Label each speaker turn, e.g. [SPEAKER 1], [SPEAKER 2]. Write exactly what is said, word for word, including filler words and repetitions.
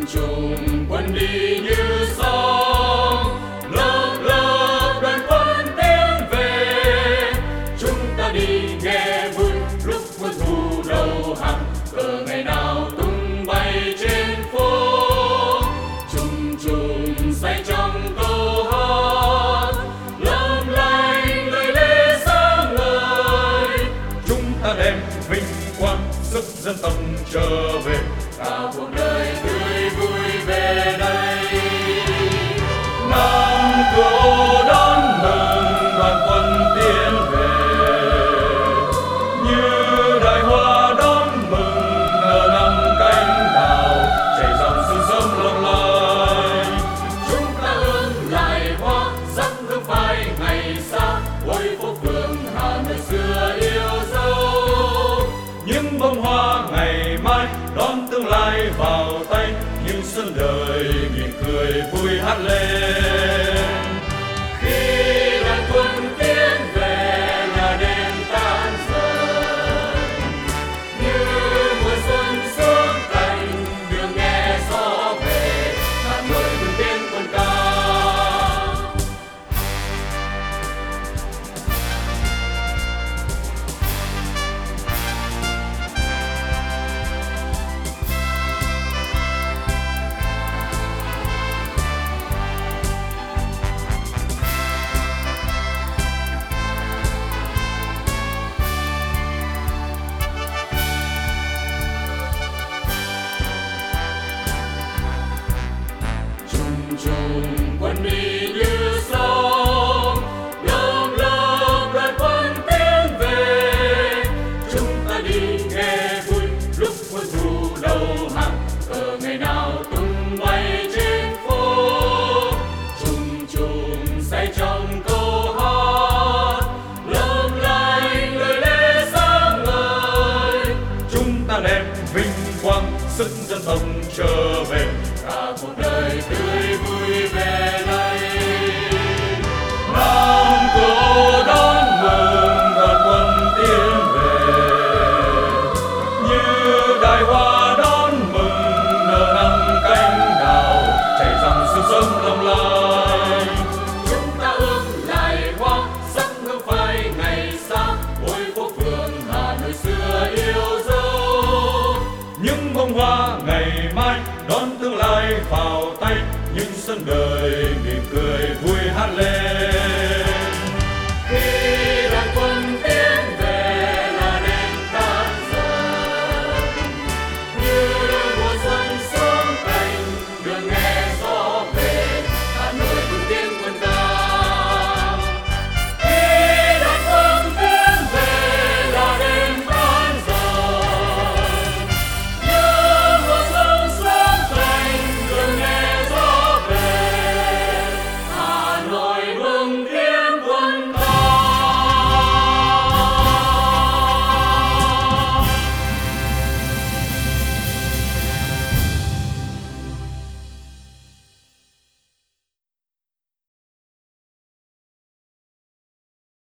[SPEAKER 1] trùng quân đi như sóng, lớp lớp đoàn quân tiến về. Chúng ta đi nghe vui lúc quân thù đầu hàng, cờ ngày nào tung bay trên phố. Trùng trùng say trong câu hát, lấp lánh lời lẽ sáng ngời.
[SPEAKER 2] Chúng ta đem vinh quang sức dân tộc trở về,
[SPEAKER 1] cả cuộc đời tươi vui về đây.
[SPEAKER 2] Nam Cửu đón mừng đoàn quân tiến về, như đại hoa đón mừng nở năm cánh đào, chảy dòng sương sớm lộng lẫy.
[SPEAKER 1] Chúng ta hướng lại hoa sắc hương phai ngày xa, ôi phố phường Hà Nội xưa yêu dấu.
[SPEAKER 2] Những bông hoa ngày mai đón tương lai vào tay, những sân đời mỉm cười vui hát lên.
[SPEAKER 1] Khi đoàn quân tiến về là đêm tan dần, như mùa xuân xuống cành đường nghe gió về, Hà Nội vươn tiến quân ca. Trùng quân đi như sóng, lớp lớp đoàn quân tiến về. Chúng ta đi nghe vui lúc quân thù đầu hàng, cờ ngày nào tung bay trên phố. Trùng trùng say trong câu hát, lấp lánh lời lẽ sáng ngời.
[SPEAKER 2] Chúng ta đem vinh quang sức dân tộc trở về,
[SPEAKER 1] cả cuộc đời tươi vui về đây.
[SPEAKER 2] Nam Cửu đón mừng đoàn quân tiến về, như đại hoa đón mừng nở năm cánh đào, chảy dòng sương sớm lộng lẫy.
[SPEAKER 1] Chúng ta ước lại hoa sắc hương phai ngày xa, ôi phố phường Hà Nội xưa yêu dấu.
[SPEAKER 2] Những bông hoa ngày mai đón tương lai vào tay, những sân đời mỉm cười vui hát lên.